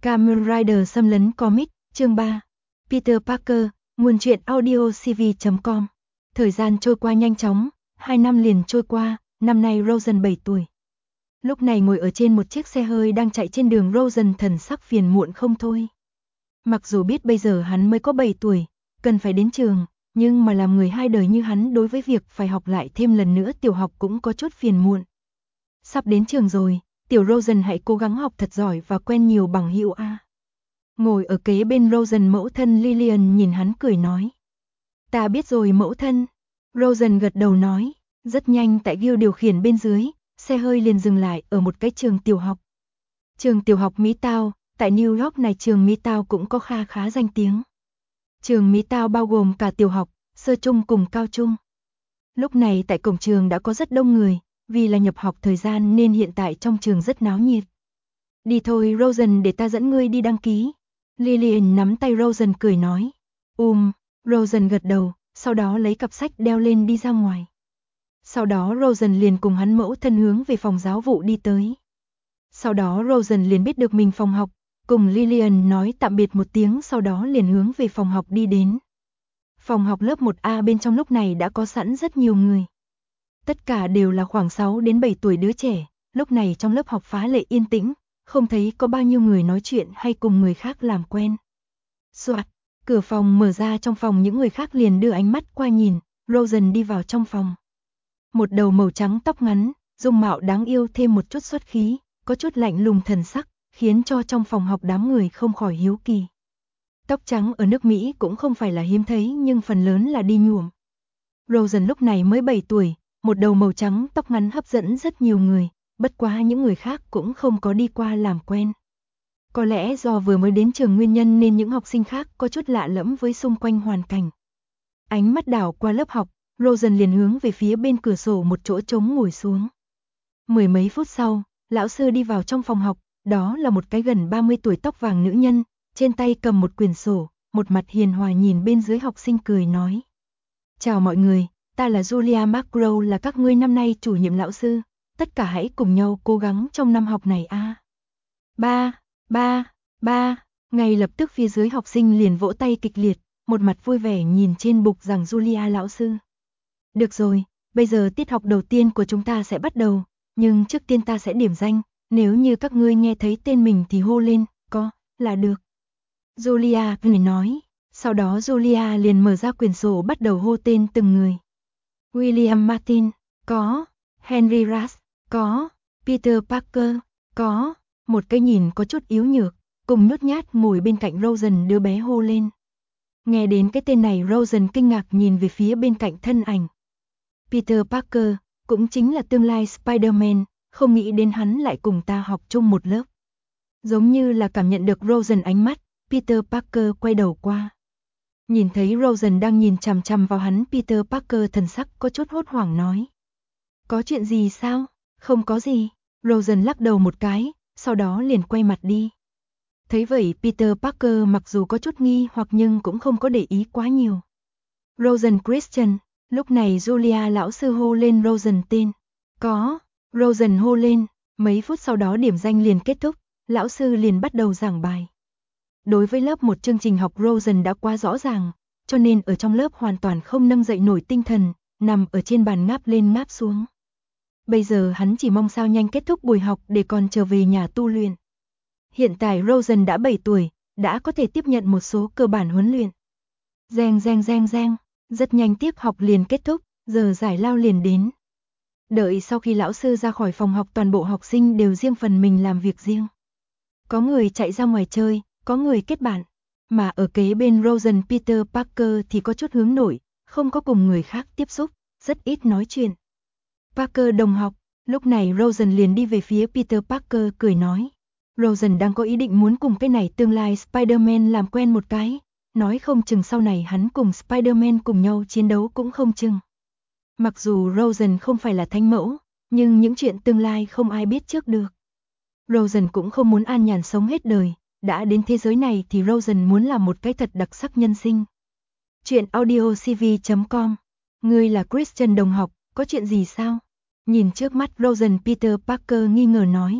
Kamen Rider xâm lấn comic, chương 3. Peter Parker, nguồn truyện audio cv.com. Thời gian trôi qua nhanh chóng, 2 năm liền trôi qua, năm nay Rosen 7 tuổi. Lúc này ngồi ở trên một chiếc xe hơi đang chạy trên đường, Rosen thần sắc phiền muộn không thôi. Mặc dù biết bây giờ hắn mới có 7 tuổi, cần phải đến trường, nhưng mà làm người hai đời như hắn, đối với việc phải học lại thêm lần nữa tiểu học cũng có chút phiền muộn. Sắp đến trường rồi, tiểu Rosen hãy cố gắng học thật giỏi và quen nhiều bằng hữu a. Ngồi ở kế bên Rosen, mẫu thân Lillian nhìn hắn cười nói. Ta biết rồi mẫu thân. Rosen gật đầu nói. Rất nhanh tại ghiêu điều khiển bên dưới, xe hơi liền dừng lại ở một cái trường tiểu học. Trường tiểu học Midtown, tại New York này trường Midtown cũng có khá danh tiếng. Trường Midtown bao gồm cả tiểu học, sơ trung cùng cao trung. Lúc này tại cổng trường đã có rất đông người, vì là nhập học thời gian nên hiện tại trong trường rất náo nhiệt. Đi thôi Rosen, để ta dẫn ngươi đi đăng ký. Lillian nắm tay Rosen cười nói. Rosen gật đầu, sau đó lấy cặp sách đeo lên đi ra ngoài. Sau đó Rosen liền cùng hắn mẫu thân hướng về phòng giáo vụ đi tới. Sau đó Rosen liền biết được mình phòng học, cùng Lillian nói tạm biệt một tiếng, sau đó liền hướng về phòng học đi đến. Phòng học lớp 1A bên trong lúc này đã có sẵn rất nhiều người. Tất cả đều là khoảng 6 đến 7 tuổi đứa trẻ, lúc này trong lớp học phá lệ yên tĩnh, không thấy có bao nhiêu người nói chuyện hay cùng người khác làm quen. Soạt, cửa phòng mở ra, trong phòng những người khác liền đưa ánh mắt qua nhìn, Rosen đi vào trong phòng. Một đầu màu trắng tóc ngắn, dung mạo đáng yêu thêm một chút xuất khí, có chút lạnh lùng thần sắc, khiến cho trong phòng học đám người không khỏi hiếu kỳ. Tóc trắng ở nước Mỹ cũng không phải là hiếm thấy, nhưng phần lớn là đi nhuộm. Rosen lúc này mới 7 tuổi, một đầu màu trắng tóc ngắn hấp dẫn rất nhiều người, bất quá những người khác cũng không có đi qua làm quen. Có lẽ do vừa mới đến trường nguyên nhân nên những học sinh khác có chút lạ lẫm với xung quanh hoàn cảnh. Ánh mắt đảo qua lớp học, Rosen liền hướng về phía bên cửa sổ một chỗ trống ngồi xuống. Mười mấy phút sau, lão sư đi vào trong phòng học, đó là một cái gần 30 tuổi tóc vàng nữ nhân, trên tay cầm một quyển sổ, một mặt hiền hòa nhìn bên dưới học sinh cười nói. Chào mọi người, ta là Julia McGraw, là các ngươi năm nay chủ nhiệm lão sư, tất cả hãy cùng nhau cố gắng trong năm học này a. Ba, ngay lập tức phía dưới học sinh liền vỗ tay kịch liệt, một mặt vui vẻ nhìn trên bục giảng Julia lão sư. Được rồi, bây giờ tiết học đầu tiên của chúng ta sẽ bắt đầu, nhưng trước tiên ta sẽ điểm danh, nếu như các ngươi nghe thấy tên mình thì hô lên, có, là được. Julia cười nói, sau đó Julia liền mở ra quyển sổ bắt đầu hô tên từng người. William Martin, có. Henry Rush, có. Peter Parker, có. Một cái nhìn có chút yếu nhược, cùng nhút nhát ngồi bên cạnh Rosen đứa bé hô lên. Nghe đến cái tên này, Rosen kinh ngạc nhìn về phía bên cạnh thân ảnh. Peter Parker, cũng chính là tương lai Spider-Man, không nghĩ đến hắn lại cùng ta học chung một lớp. Giống như là cảm nhận được Rosen ánh mắt, Peter Parker quay đầu qua. Nhìn thấy Rosen đang nhìn chằm chằm vào hắn, Peter Parker thần sắc có chút hốt hoảng nói. Có chuyện gì sao? Không có gì. Rosen lắc đầu một cái, sau đó liền quay mặt đi. Thấy vậy Peter Parker mặc dù có chút nghi hoặc nhưng cũng không có để ý quá nhiều. Rosen Christian, lúc này Julia lão sư hô lên Rosen tên. Có. Rosen hô lên, mấy phút sau đó điểm danh liền kết thúc, lão sư liền bắt đầu giảng bài. Đối với lớp một chương trình học Rosen đã quá rõ ràng, cho nên ở trong lớp hoàn toàn không nâng dậy nổi tinh thần, nằm ở trên bàn ngáp lên ngáp xuống. Bây giờ hắn chỉ mong sao nhanh kết thúc buổi học để còn trở về nhà tu luyện. Hiện tại Rosen đã 7 tuổi, đã có thể tiếp nhận một số cơ bản huấn luyện. Reng, rất nhanh tiết học liền kết thúc, giờ giải lao liền đến. Đợi sau khi lão sư ra khỏi phòng học, toàn bộ học sinh đều riêng phần mình làm việc riêng. Có người chạy ra ngoài chơi, có người kết bạn, mà ở kế bên Rosen Peter Parker thì có chút hướng nội, không có cùng người khác tiếp xúc, rất ít nói chuyện. Parker đồng học, lúc này Rosen liền đi về phía Peter Parker cười nói. Rosen đang có ý định muốn cùng cái này tương lai Spider-Man làm quen một cái, nói không chừng sau này hắn cùng Spider-Man cùng nhau chiến đấu cũng không chừng. Mặc dù Rosen không phải là thánh mẫu, nhưng những chuyện tương lai không ai biết trước được. Rosen cũng không muốn an nhàn sống hết đời, đã đến thế giới này thì Rosen muốn làm một cái thật đặc sắc nhân sinh. Chuyện audio cv.com. Ngươi là Christian đồng học, có chuyện gì sao? Nhìn trước mắt Rosen, Peter Parker nghi ngờ nói.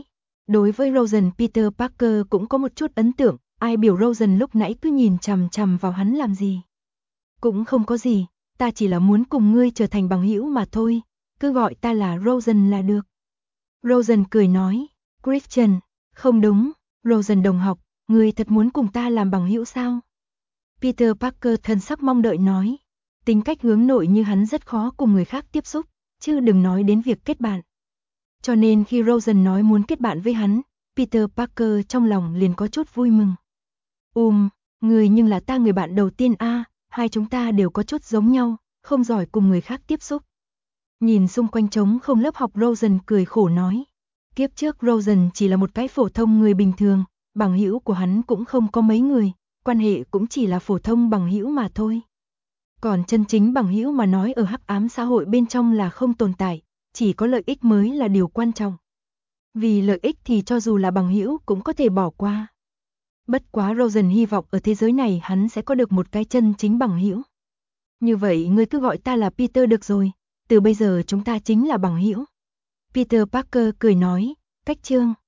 Đối với Rosen, Peter Parker cũng có một chút ấn tượng, ai biểu Rosen lúc nãy cứ nhìn chằm chằm vào hắn làm gì. Cũng không có gì, ta chỉ là muốn cùng ngươi trở thành bằng hữu mà thôi, cứ gọi ta là Rosen là được. Rosen cười nói, Christian, không đúng, Rosen đồng học, ngươi thật muốn cùng ta làm bằng hữu sao? Peter Parker thần sắc mong đợi nói, tính cách hướng nội như hắn rất khó cùng người khác tiếp xúc, chứ đừng nói đến việc kết bạn. Cho nên khi Rosen nói muốn kết bạn với hắn, Peter Parker trong lòng liền có chút vui mừng. Người nhưng là ta người bạn đầu tiên a, hai chúng ta đều có chút giống nhau, không giỏi cùng người khác tiếp xúc. Nhìn xung quanh trống không lớp học, Rosen cười khổ nói. Kiếp trước Rosen chỉ là một cái phổ thông người bình thường, bằng hữu của hắn cũng không có mấy người, quan hệ cũng chỉ là phổ thông bằng hữu mà thôi. Còn chân chính bằng hữu mà nói ở hắc ám xã hội bên trong là không tồn tại, chỉ có lợi ích mới là điều quan trọng. Vì lợi ích thì cho dù là bằng hữu cũng có thể bỏ qua. Bất quá Rosen hy vọng ở thế giới này hắn sẽ có được một cái chân chính bằng hữu. Như vậy ngươi cứ gọi ta là Peter được rồi, từ bây giờ chúng ta chính là bằng hữu. Peter Parker cười nói, cách chương.